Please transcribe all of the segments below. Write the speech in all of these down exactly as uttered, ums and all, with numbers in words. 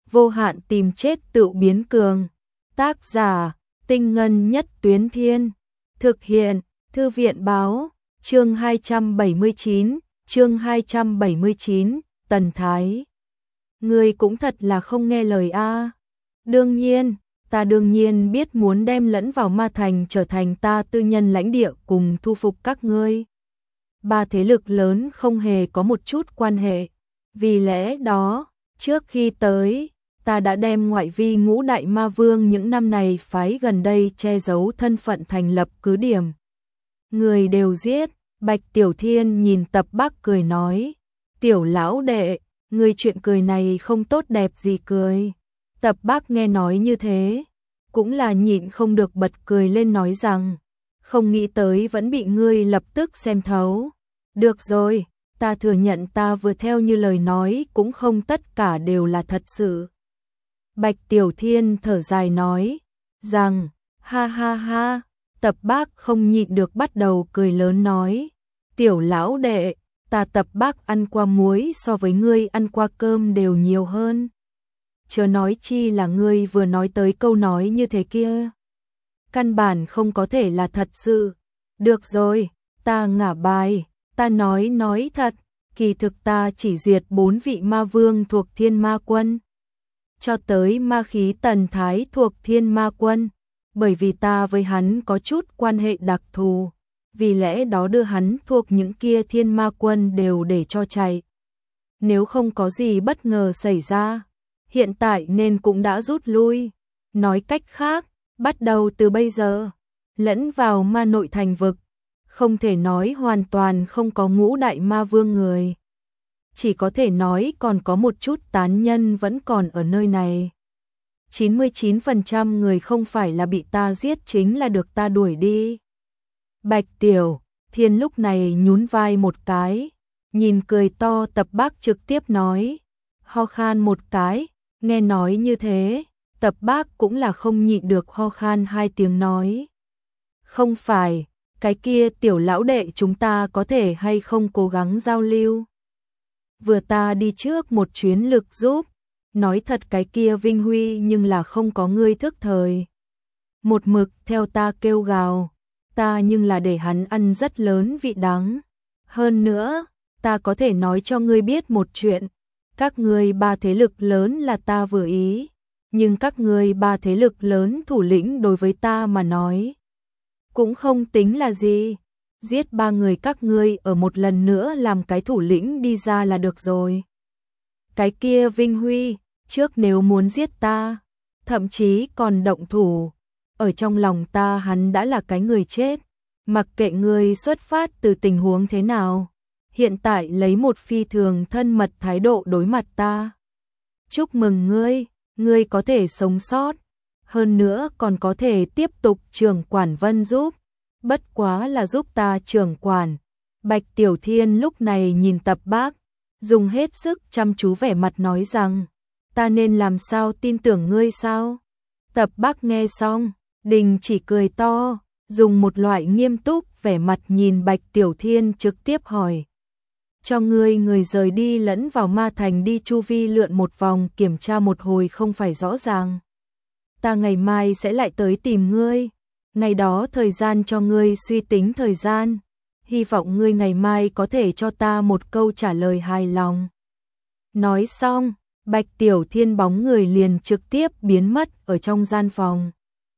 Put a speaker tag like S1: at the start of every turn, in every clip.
S1: vô hạn tìm chết tự biến cường. Tác giả, Tinh Ngân Nhất Tuyến Thiên. Thực hiện, Thư viện Báo. Chương hai trăm bảy mươi chín, chương hai trăm bảy mươi chín, Tần Thái. Ngươi cũng thật là không nghe lời a. Đương nhiên, ta đương nhiên biết muốn đem lẫn vào Ma Thành trở thành ta tư nhân lãnh địa cùng thu phục các ngươi. Ba thế lực lớn không hề có một chút quan hệ. Vì lẽ đó, trước khi tới, ta đã đem ngoại vi ngũ đại ma vương những năm này phái gần đây che giấu thân phận thành lập cứ điểm. Người đều giết. Bạch Tiểu Thiên nhìn Tập Bắc cười nói, tiểu lão đệ, người chuyện cười này không tốt đẹp gì cười. Tập Bắc nghe nói như thế, cũng là nhịn không được bật cười lên nói rằng, không nghĩ tới vẫn bị ngươi lập tức xem thấu. Được rồi, ta thừa nhận ta vừa theo như lời nói cũng không tất cả đều là thật sự. Bạch Tiểu Thiên thở dài nói, rằng, ha ha ha. Tập Bác không nhịn được bắt đầu cười lớn nói, tiểu lão đệ, ta Tập Bác ăn qua muối so với ngươi ăn qua cơm đều nhiều hơn. Chớ nói chi là ngươi vừa nói tới câu nói như thế kia. Căn bản không có thể là thật sự. Được rồi, ta ngả bài, ta nói nói thật, kỳ thực ta chỉ diệt bốn vị ma vương thuộc Thiên Ma Quân. Cho tới ma khí Tần Thái thuộc Thiên Ma Quân. Bởi vì ta với hắn có chút quan hệ đặc thù, vì lẽ đó đưa hắn thuộc những kia Thiên Ma Quân đều để cho chạy. Nếu không có gì bất ngờ xảy ra, hiện tại nên cũng đã rút lui. Nói cách khác, bắt đầu từ bây giờ, lẫn vào ma nội thành vực, không thể nói hoàn toàn không có ngũ đại ma vương người. Chỉ có thể nói còn có một chút tán nhân vẫn còn ở nơi này. chín mươi chín phần trăm người không phải là bị ta giết chính là được ta đuổi đi. Bạch Tiểu Thiên lúc này nhún vai một cái, nhìn cười to Tập Bác trực tiếp nói, ho khan một cái, nghe nói như thế, Tập Bác cũng là không nhịn được ho khan hai tiếng nói. Không phải, cái kia tiểu lão đệ chúng ta có thể hay không cố gắng giao lưu. Vừa ta đi trước một chuyến lực giúp. Nói thật cái kia Vinh Huy nhưng là không có ngươi thức thời. Một mực theo ta kêu gào, ta nhưng là để hắn ăn rất lớn vị đắng. Hơn nữa, ta có thể nói cho ngươi biết một chuyện, các ngươi ba thế lực lớn là ta vừa ý, nhưng các ngươi ba thế lực lớn thủ lĩnh đối với ta mà nói, cũng không tính là gì. Giết ba người các ngươi ở một lần nữa làm cái thủ lĩnh đi ra là được rồi. Cái kia Vinh Huy, trước nếu muốn giết ta, thậm chí còn động thủ, ở trong lòng ta hắn đã là cái người chết, mặc kệ ngươi xuất phát từ tình huống thế nào, hiện tại lấy một phi thường thân mật thái độ đối mặt ta. Chúc mừng ngươi, ngươi có thể sống sót, hơn nữa còn có thể tiếp tục trưởng quản Vân giúp, bất quá là giúp ta trưởng quản. Bạch Tiểu Thiên lúc này nhìn Tập Bác, dùng hết sức chăm chú vẻ mặt nói rằng, ta nên làm sao tin tưởng ngươi sao? Tập Bác nghe xong, đình chỉ cười to, dùng một loại nghiêm túc vẻ mặt nhìn Bạch Tiểu Thiên trực tiếp hỏi. Cho ngươi người rời đi lẫn vào ma thành đi chu vi lượn một vòng kiểm tra một hồi không phải rõ ràng. Ta ngày mai sẽ lại tới tìm ngươi, ngày đó thời gian cho ngươi suy tính thời gian. Hy vọng ngươi ngày mai có thể cho ta một câu trả lời hài lòng. Nói xong, Bạch Tiểu Thiên bóng người liền trực tiếp biến mất ở trong gian phòng.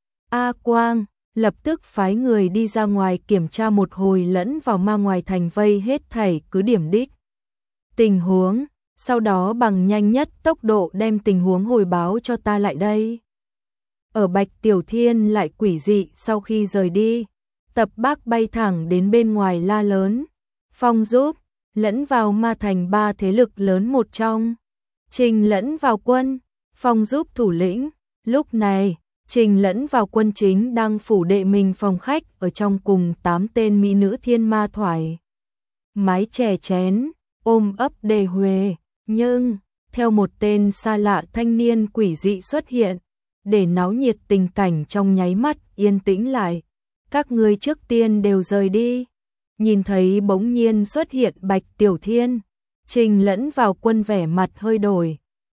S1: A Quang lập tức phái người đi ra ngoài kiểm tra một hồi lẫn vào ma ngoài thành vây hết thảy cứ điểm đích tình huống, sau đó bằng nhanh nhất tốc độ đem tình huống hồi báo cho ta lại đây. Ở Bạch Tiểu Thiên lại quỷ dị sau khi rời đi, Tập Bác bay thẳng đến bên ngoài la lớn, Phong giúp, lẫn vào ma thành ba thế lực lớn một trong. Trình lẫn vào quân, Phong giúp thủ lĩnh. Lúc này, Trình lẫn vào quân chính đang phủ đệ mình phòng khách ở trong cùng tám tên mỹ nữ thiên ma thoải. Mái chè chén, ôm ấp đề huề, nhưng, theo một tên xa lạ thanh niên quỷ dị xuất hiện, để náo nhiệt tình cảnh trong nháy mắt yên tĩnh lại. Các ngươi trước tiên đều rời đi. Nhìn thấy bỗng nhiên xuất hiện Bạch Tiểu Thiên, Trình lẫn vào quân vẻ mặt hơi đổi,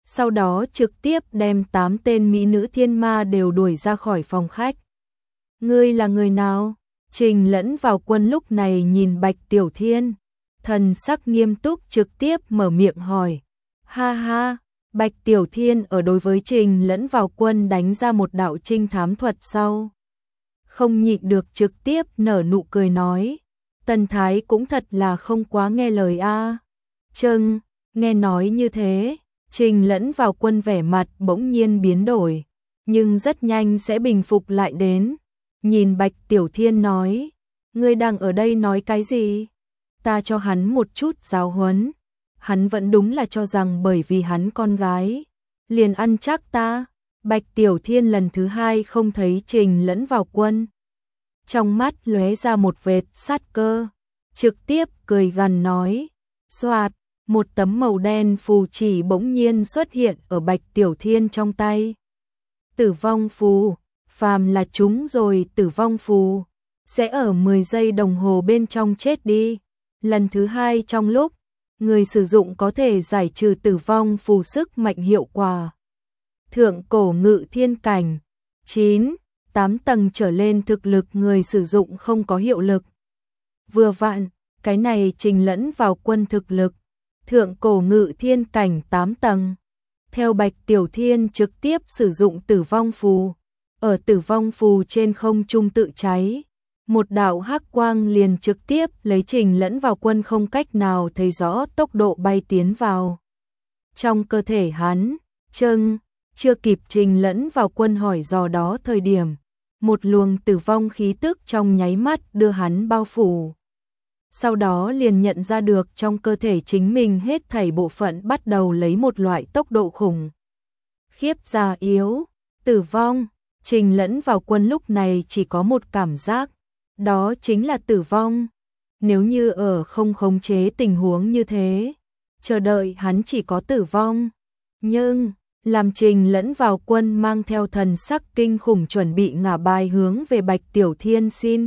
S1: sau đó trực tiếp đem tám tên mỹ nữ thiên ma đều đuổi ra khỏi phòng khách. Ngươi là người nào? Trình Lẫn vào quân lúc này nhìn Bạch Tiểu Thiên, thần sắc nghiêm túc trực tiếp mở miệng hỏi. Ha ha, Bạch Tiểu Thiên ở đối với Trình Lẫn vào quân đánh ra một đạo trinh thám thuật sau. Không nhịn được trực tiếp nở nụ cười nói. Tần Thái cũng thật là không quá nghe lời a. À. Châng, nghe nói như thế, Trình Lẫn vào quân vẻ mặt bỗng nhiên biến đổi, nhưng rất nhanh sẽ bình phục lại đến. Nhìn Bạch Tiểu Thiên nói, ngươi đang ở đây nói cái gì? Ta cho hắn một chút giáo huấn. Hắn vẫn đúng là cho rằng bởi vì hắn con gái, liền ăn chắc ta. Bạch Tiểu Thiên lần thứ hai không thấy Trình Lẫn vào quân. Trong mắt lóe ra một vệt sát cơ, trực tiếp cười gằn nói, xoạt, một tấm màu đen phù chỉ bỗng nhiên xuất hiện ở Bạch Tiểu Thiên trong tay. Tử vong phù, phàm là chúng rồi tử vong phù, sẽ ở mười giây đồng hồ bên trong chết đi. Lần thứ hai trong lúc, người sử dụng có thể giải trừ tử vong phù sức mạnh hiệu quả. Thượng cổ ngự thiên cảnh, chín, tám tầng trở lên thực lực người sử dụng không có hiệu lực. Vừa vặn, cái này Trình Lẫn vào quân thực lực, thượng cổ ngự thiên cảnh tám tầng. Theo Bạch Tiểu Thiên trực tiếp sử dụng tử vong phù, ở tử vong phù trên không trung tự cháy. Một đạo hắc quang liền trực tiếp lấy Trình Lẫn vào quân không cách nào thấy rõ tốc độ bay tiến vào trong cơ thể hắn. Châng, chưa kịp Trình Lẫn vào quân hỏi dò đó thời điểm, một luồng tử vong khí tức trong nháy mắt đưa hắn bao phủ. Sau đó liền nhận ra được trong cơ thể chính mình hết thảy bộ phận bắt đầu lấy một loại tốc độ khủng khiếp già yếu, tử vong. Trình Lẫn vào quân lúc này chỉ có một cảm giác, đó chính là tử vong. Nếu như ở không khống chế tình huống như thế, chờ đợi hắn chỉ có tử vong. Nhưng, làm Trình Lẫn vào quân mang theo thần sắc kinh khủng chuẩn bị ngả bài hướng về Bạch Tiểu Thiên xin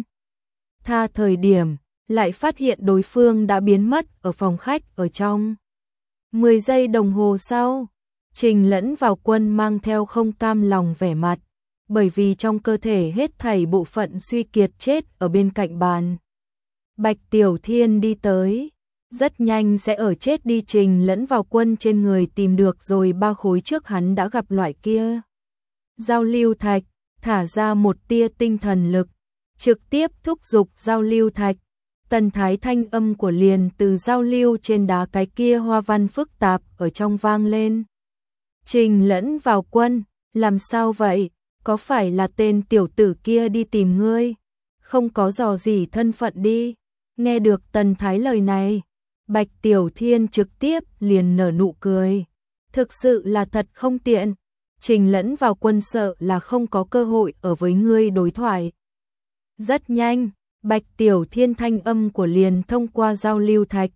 S1: tha thời điểm, lại phát hiện đối phương đã biến mất ở phòng khách ở trong. mười giây đồng hồ sau, Trình Lẫn vào quân mang theo không cam lòng vẻ mặt, bởi vì trong cơ thể hết thảy bộ phận suy kiệt chết ở bên cạnh bàn. Bạch Tiểu Thiên đi tới, rất nhanh sẽ ở chết đi Trình Lẫn vào quân trên người tìm được rồi ba khối trước hắn đã gặp loại kia. Giao lưu thạch, thả ra một tia tinh thần lực, trực tiếp thúc giục giao lưu thạch. Tần Thái thanh âm của liền từ giao lưu trên đá cái kia hoa văn phức tạp ở trong vang lên. Trình Lẫn vào quân, làm sao vậy? Có phải là tên tiểu tử kia đi tìm ngươi? Không có dò gì thân phận đi. Nghe được Tần Thái lời này, Bạch Tiểu Thiên trực tiếp liền nở nụ cười. Thực sự là thật không tiện. Trình Lẫn vào quân sợ là không có cơ hội ở với ngươi đối thoại. Rất nhanh, Bạch Tiểu Thiên thanh âm của liền thông qua giao lưu thạch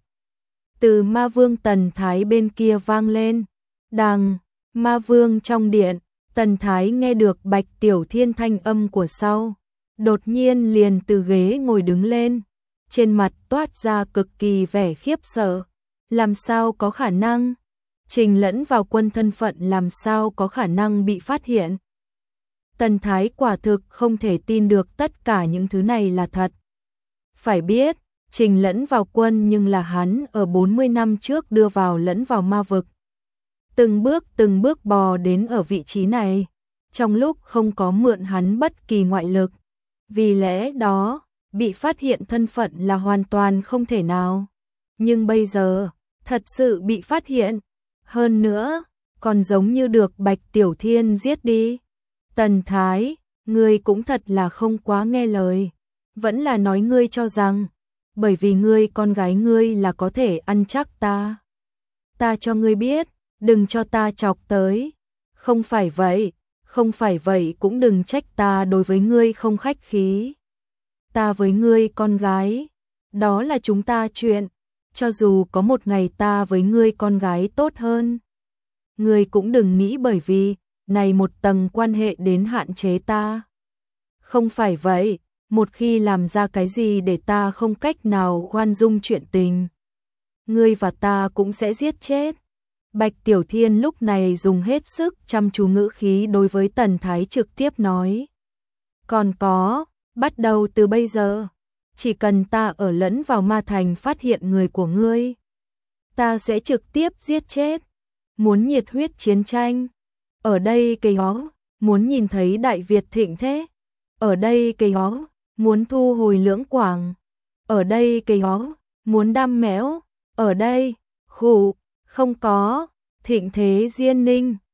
S1: từ Ma Vương Tần Thái bên kia vang lên. Đằng, Ma Vương trong điện, Tần Thái nghe được Bạch Tiểu Thiên thanh âm của sau, đột nhiên liền từ ghế ngồi đứng lên, trên mặt toát ra cực kỳ vẻ khiếp sợ. Làm sao có khả năng? Trình Lẫn vào quân thân phận làm sao có khả năng bị phát hiện? Tần Thái quả thực không thể tin được tất cả những thứ này là thật. Phải biết, Trình Lẫn vào quân nhưng là hắn ở bốn mươi năm trước đưa vào lẫn vào ma vực. Từng bước từng bước bò đến ở vị trí này, trong lúc không có mượn hắn bất kỳ ngoại lực. Vì lẽ đó, bị phát hiện thân phận là hoàn toàn không thể nào. Nhưng bây giờ, thật sự bị phát hiện. Hơn nữa, còn giống như được Bạch Tiểu Thiên giết đi. Tần Thái, ngươi cũng thật là không quá nghe lời. Vẫn là nói ngươi cho rằng, bởi vì ngươi con gái ngươi là có thể ăn chắc ta. Ta cho ngươi biết, đừng cho ta chọc tới. Không phải vậy, không phải vậy cũng đừng trách ta đối với ngươi không khách khí. Ta với ngươi con gái, đó là chúng ta chuyện. Cho dù có một ngày ta với ngươi con gái tốt hơn, ngươi cũng đừng nghĩ bởi vì này một tầng quan hệ đến hạn chế ta. Không phải vậy, một khi làm ra cái gì để ta không cách nào khoan dung chuyện tình, ngươi và ta cũng sẽ giết chết. Bạch Tiểu Thiên lúc này dùng hết sức chăm chú ngữ khí đối với Tần Thái trực tiếp nói. Còn có, bắt đầu từ bây giờ, chỉ cần ta ở lẫn vào ma thành phát hiện người của ngươi, ta sẽ trực tiếp giết chết. Muốn nhiệt huyết chiến tranh, ở đây cây hó, muốn nhìn thấy Đại Việt thịnh thế, ở đây cây hó, muốn thu hồi Lưỡng Quảng, ở đây cây hó, muốn đam mẽo, ở đây, khủ, không có, thịnh thế Diên Ninh.